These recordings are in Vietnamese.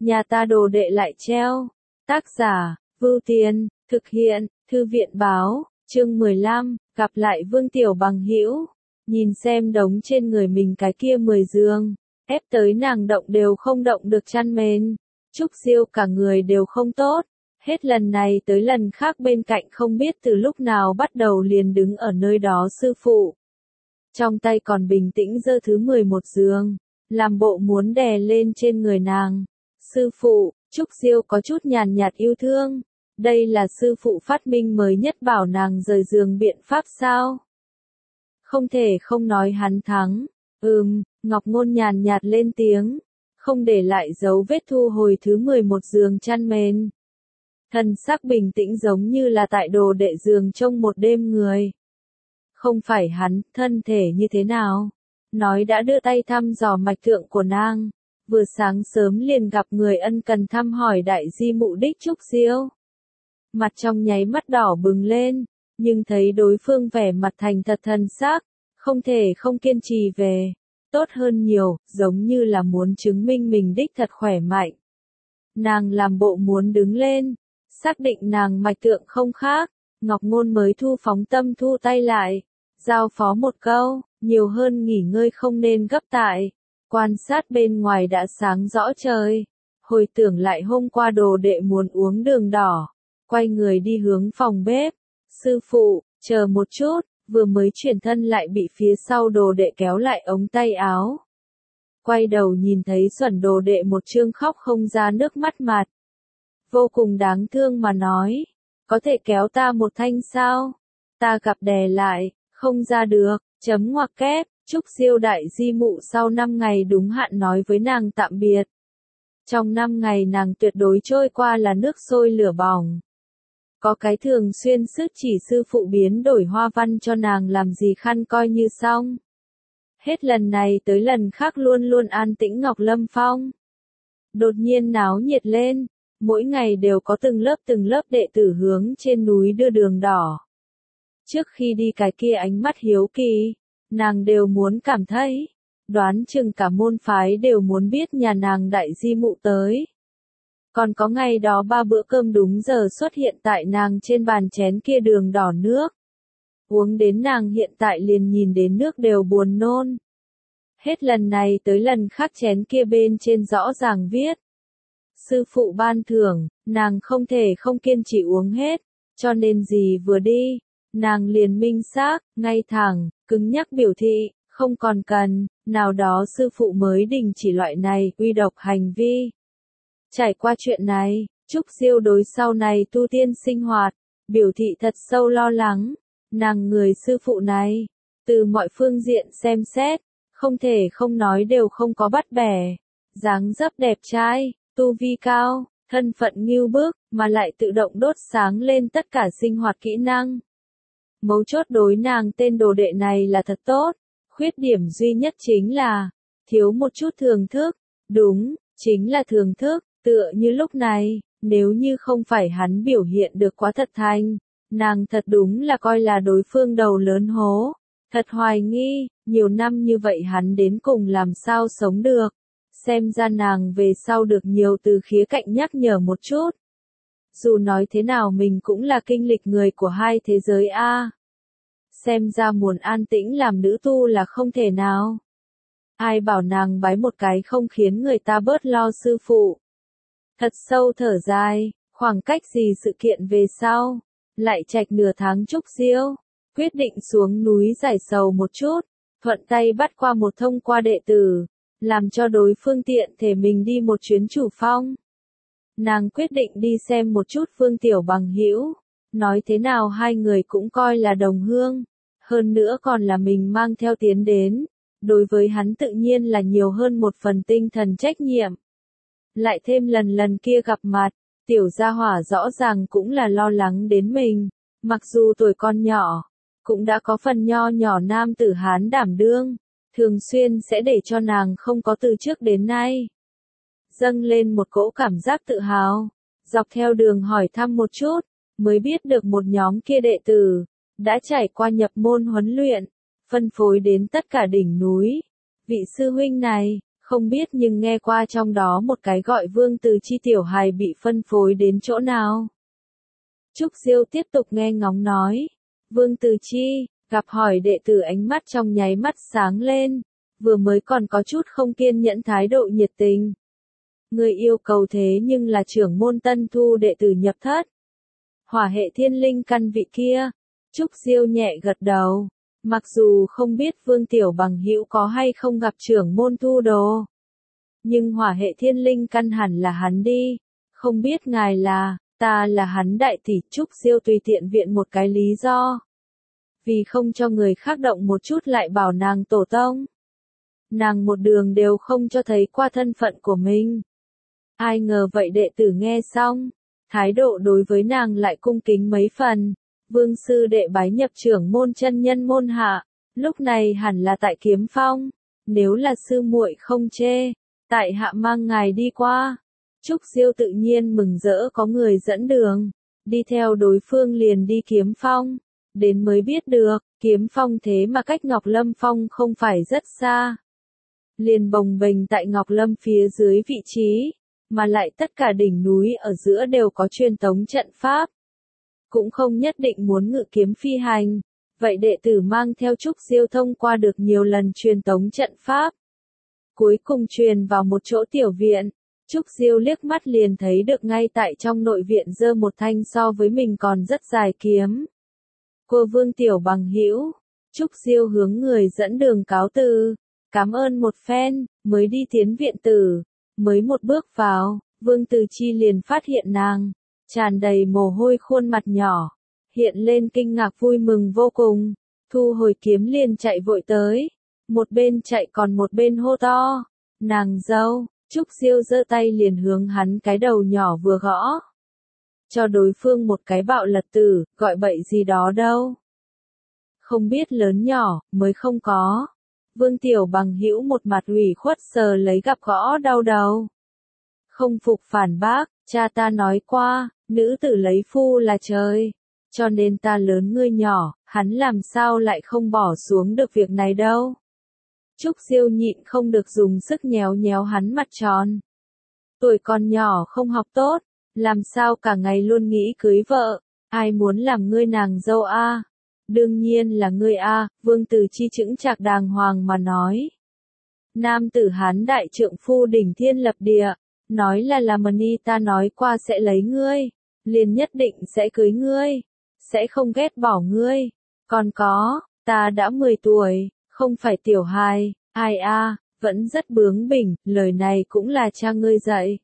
nhà ta đồ đệ lại treo. Tác giả, Vưu Tiên, thực hiện, Thư viện báo, chương 15, gặp lại Vương Tiểu bằng hữu. Nhìn xem đống trên người mình cái kia 10 giường, ép tới nàng động đều không động được chăn mền. Trúc Diêu cả người đều không tốt, hết lần này tới lần khác bên cạnh không biết từ lúc nào bắt đầu liền đứng ở nơi đó sư phụ. Trong tay còn bình tĩnh giơ thứ 11 giường, làm bộ muốn đè lên trên người nàng. Sư phụ, Trúc Diêu có chút nhàn nhạt yêu thương, đây là sư phụ phát minh mới nhất bảo nàng rời giường biện pháp sao? Không thể không nói hắn thắng. Ngọc Ngôn nhàn nhạt lên tiếng, không để lại dấu vết thu hồi thứ 11 giường chăn mền. Thần sắc bình tĩnh giống như là tại đồ đệ giường trông một đêm người. Không phải hắn, thân thể như thế nào? Nói đã đưa tay thăm dò mạch tượng của nàng. Vừa sáng sớm liền gặp người ân cần thăm hỏi đại di mụ đích Trúc Diêu. Mặt trong nháy mắt đỏ bừng lên, nhưng thấy đối phương vẻ mặt thành thật thần sắc, không thể không kiên trì về. Tốt hơn nhiều, giống như là muốn chứng minh mình đích thật khỏe mạnh. Nàng làm bộ muốn đứng lên, xác định nàng mạch tượng không khác, Ngọc Ngôn mới thu phóng tâm thu tay lại, giao phó một câu, nhiều hơn nghỉ ngơi không nên gấp tại. Quan sát bên ngoài đã sáng rõ trời, hồi tưởng lại hôm qua đồ đệ muốn uống đường đỏ, quay người đi hướng phòng bếp. Sư phụ, chờ một chút, vừa mới chuyển thân lại bị phía sau đồ đệ kéo lại ống tay áo. Quay đầu nhìn thấy Xuẩn đồ đệ một trương khóc không ra nước mắt mặt. Vô cùng đáng thương mà nói, có thể kéo ta một thanh sao? Ta gặp đè lại, không ra được, chấm ngoặc kép. Trúc Diêu đại di mụ sau 5 ngày đúng hạn nói với nàng tạm biệt. Trong 5 ngày nàng tuyệt đối trôi qua là nước sôi lửa bỏng. Có cái thường xuyên sức chỉ sư phụ biến đổi hoa văn cho nàng làm gì khăn coi như xong. Hết lần này tới lần khác luôn luôn an tĩnh Ngọc Lâm Phong. Đột nhiên náo nhiệt lên, mỗi ngày đều có từng lớp đệ tử hướng trên núi đưa đường đỏ. Trước khi đi cái kia ánh mắt hiếu kỳ, nàng đều muốn cảm thấy, đoán chừng cả môn phái đều muốn biết nhà nàng đại di mụ tới. Còn có ngày đó 3 bữa cơm đúng giờ xuất hiện tại nàng trên bàn chén kia đường đỏ nước. Uống đến nàng hiện tại liền nhìn đến nước đều buồn nôn. Hết lần này tới lần khác chén kia bên trên rõ ràng viết. Sư phụ ban thưởng, nàng không thể không kiên trì uống hết, cho nên gì vừa đi. Nàng liền minh xác, ngay thẳng, cứng nhắc biểu thị, không còn cần, nào đó sư phụ mới đình chỉ loại này, uy độc hành vi. Trải qua chuyện này, Trúc Diêu đối sau này tu tiên sinh hoạt, biểu thị thật sâu lo lắng, nàng người sư phụ này, từ mọi phương diện xem xét, không thể không nói đều không có bắt bẻ, dáng dấp đẹp trai, tu vi cao, thân phận ngưu bức, mà lại tự động đốt sáng lên tất cả sinh hoạt kỹ năng. Mấu chốt đối nàng tên đồ đệ này là thật tốt, khuyết điểm duy nhất chính là, thiếu một chút thưởng thức, đúng, chính là thưởng thức, tựa như lúc này, nếu như không phải hắn biểu hiện được quá thật thành, nàng thật đúng là coi là đối phương đầu lớn hố, thật hoài nghi, nhiều năm như vậy hắn đến cùng làm sao sống được, xem ra nàng về sau được nhiều từ khía cạnh nhắc nhở một chút. Dù nói thế nào mình cũng là kinh lịch người của hai thế giới a. Xem ra muốn an tĩnh làm nữ tu là không thể nào. Ai bảo nàng bái một cái không khiến người ta bớt lo sư phụ. Thật sâu thở dài, khoảng cách gì sự kiện về sau, lại trạch nửa tháng Trúc Diêu, quyết định xuống núi giải sầu một chút, thuận tay bắt qua một thông qua đệ tử, làm cho đối phương tiện thể mình đi một chuyến chủ phong. Nàng quyết định đi xem một chút Phương Tiểu bằng hữu, nói thế nào hai người cũng coi là đồng hương, hơn nữa còn là mình mang theo tiến đến, đối với hắn tự nhiên là nhiều hơn một phần tinh thần trách nhiệm. Lại thêm lần kia gặp mặt, Tiểu gia hỏa rõ ràng cũng là lo lắng đến mình, mặc dù tuổi con nhỏ, cũng đã có phần nho nhỏ nam tử Hán đảm đương, thường xuyên sẽ để cho nàng không có từ trước đến nay. Dâng lên một cỗ cảm giác tự hào, dọc theo đường hỏi thăm một chút, mới biết được một nhóm kia đệ tử, đã trải qua nhập môn huấn luyện, phân phối đến tất cả đỉnh núi. Vị sư huynh này, Không biết nhưng nghe qua trong đó một cái gọi Vương Từ Chi tiểu hài bị phân phối đến chỗ nào. Trúc Diêu tiếp tục nghe ngóng nói. Vương Từ Chi, gặp hỏi đệ tử ánh mắt trong nháy mắt sáng lên, vừa mới còn có chút không kiên nhẫn thái độ nhiệt tình. Người yêu cầu thế nhưng là trưởng môn tân thu đệ tử nhập thất. Hỏa hệ thiên linh căn vị kia. Trúc Diêu nhẹ gật đầu. Mặc dù không biết Vương Tiểu Bằng hữu có hay không gặp trưởng môn thu đồ. Nhưng hỏa hệ thiên linh căn hẳn là hắn đi. Không biết ngài là, ta là hắn đại tỷ. Trúc Diêu tùy tiện viện một cái lý do. Vì không cho người khác động một chút lại bảo nàng tổ tông. Nàng một đường đều không cho thấy qua thân phận của mình. Ai ngờ vậy đệ tử nghe xong, thái độ đối với nàng lại cung kính mấy phần. Vương sư đệ bái nhập trưởng môn chân nhân môn hạ, lúc này hẳn là tại Kiếm Phong, nếu là sư muội không chê, tại hạ mang ngài đi qua. Trúc Diêu tự nhiên mừng rỡ có người dẫn đường, đi theo đối phương liền đi Kiếm Phong, đến mới biết được, Kiếm Phong thế mà cách Ngọc Lâm Phong không phải rất xa. Liền bồng bềnh tại Ngọc Lâm phía dưới vị trí, mà lại tất cả đỉnh núi ở giữa đều có truyền tống trận pháp. Cũng không nhất định muốn ngự kiếm phi hành, vậy đệ tử mang theo Trúc Diêu thông qua được nhiều lần truyền tống trận pháp. Cuối cùng truyền vào một chỗ tiểu viện, Trúc Diêu liếc mắt liền thấy được ngay tại trong nội viện giơ một thanh so với mình còn rất dài kiếm. Cô Vương Tiểu Bằng hữu, Trúc Diêu hướng người dẫn đường cáo từ, cảm ơn một phen, mới đi tiến viện tử, mới một bước vào, Vương Từ Chi liền phát hiện nàng, tràn đầy mồ hôi khuôn mặt nhỏ, hiện lên kinh ngạc vui mừng vô cùng, thu hồi kiếm liền chạy vội tới, một bên chạy còn một bên hô to, nàng dâu. Trúc Diêu giơ tay liền hướng hắn cái đầu nhỏ vừa gõ. Cho đối phương một cái bạo lật tử, gọi bậy gì đó đâu. Không biết lớn nhỏ, mới không có. Vương Tiểu Bằng hữu một mặt ủy khuất sờ lấy gặp gõ đau đầu. Không phục phản bác, cha ta nói qua, nữ tử lấy phu là trời. Cho nên ta lớn ngươi nhỏ, hắn làm sao lại không bỏ xuống được việc này đâu. Trúc Diêu nhịn không được dùng sức nhéo nhéo hắn mặt tròn. Tuổi còn nhỏ không học tốt, làm sao cả ngày luôn nghĩ cưới vợ, ai muốn làm ngươi nàng dâu a? Đương nhiên là ngươi a, Vương Từ Chi chững chạc đàng hoàng mà nói. Nam tử Hán đại trượng phu đỉnh thiên lập địa, nói là Lamani ta nói qua sẽ lấy ngươi, liền nhất định sẽ cưới ngươi, sẽ không ghét bỏ ngươi. Còn có, ta đã 10 tuổi. Không phải tiểu hài, ai a, vẫn rất bướng bỉnh, lời này cũng là cha ngươi dạy.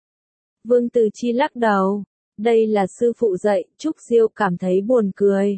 Vương Từ Chi lắc đầu, đây là sư phụ dạy, Trúc Diêu cảm thấy buồn cười.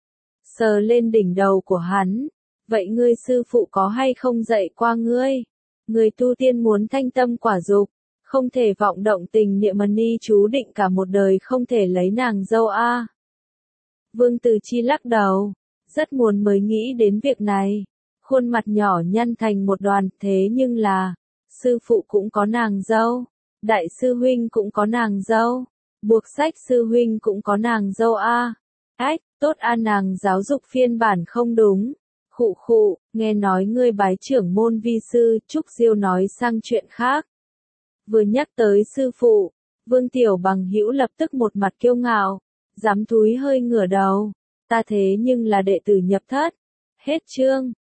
Sờ lên đỉnh đầu của hắn, vậy ngươi sư phụ có hay không dạy qua ngươi? Người tu tiên muốn thanh tâm quả dục, không thể vọng động tình niệm ni chú định cả một đời không thể lấy nàng dâu a. Vương Từ Chi lắc đầu, rất muốn mới nghĩ đến việc này. Khuôn mặt nhỏ nhăn thành một đoàn, thế nhưng là, sư phụ cũng có nàng dâu, đại sư huynh cũng có nàng dâu, buộc sách sư huynh cũng có nàng dâu a. Ách, tốt a nàng giáo dục phiên bản không đúng. Khụ khụ, nghe nói ngươi bái trưởng môn vi sư, Trúc Diêu nói sang chuyện khác. Vừa nhắc tới sư phụ, Vương Tiểu Bằng hữu lập tức một mặt kiêu ngạo, dám thúi hơi ngửa đầu, ta thế nhưng là đệ tử nhập thất. Hết chương.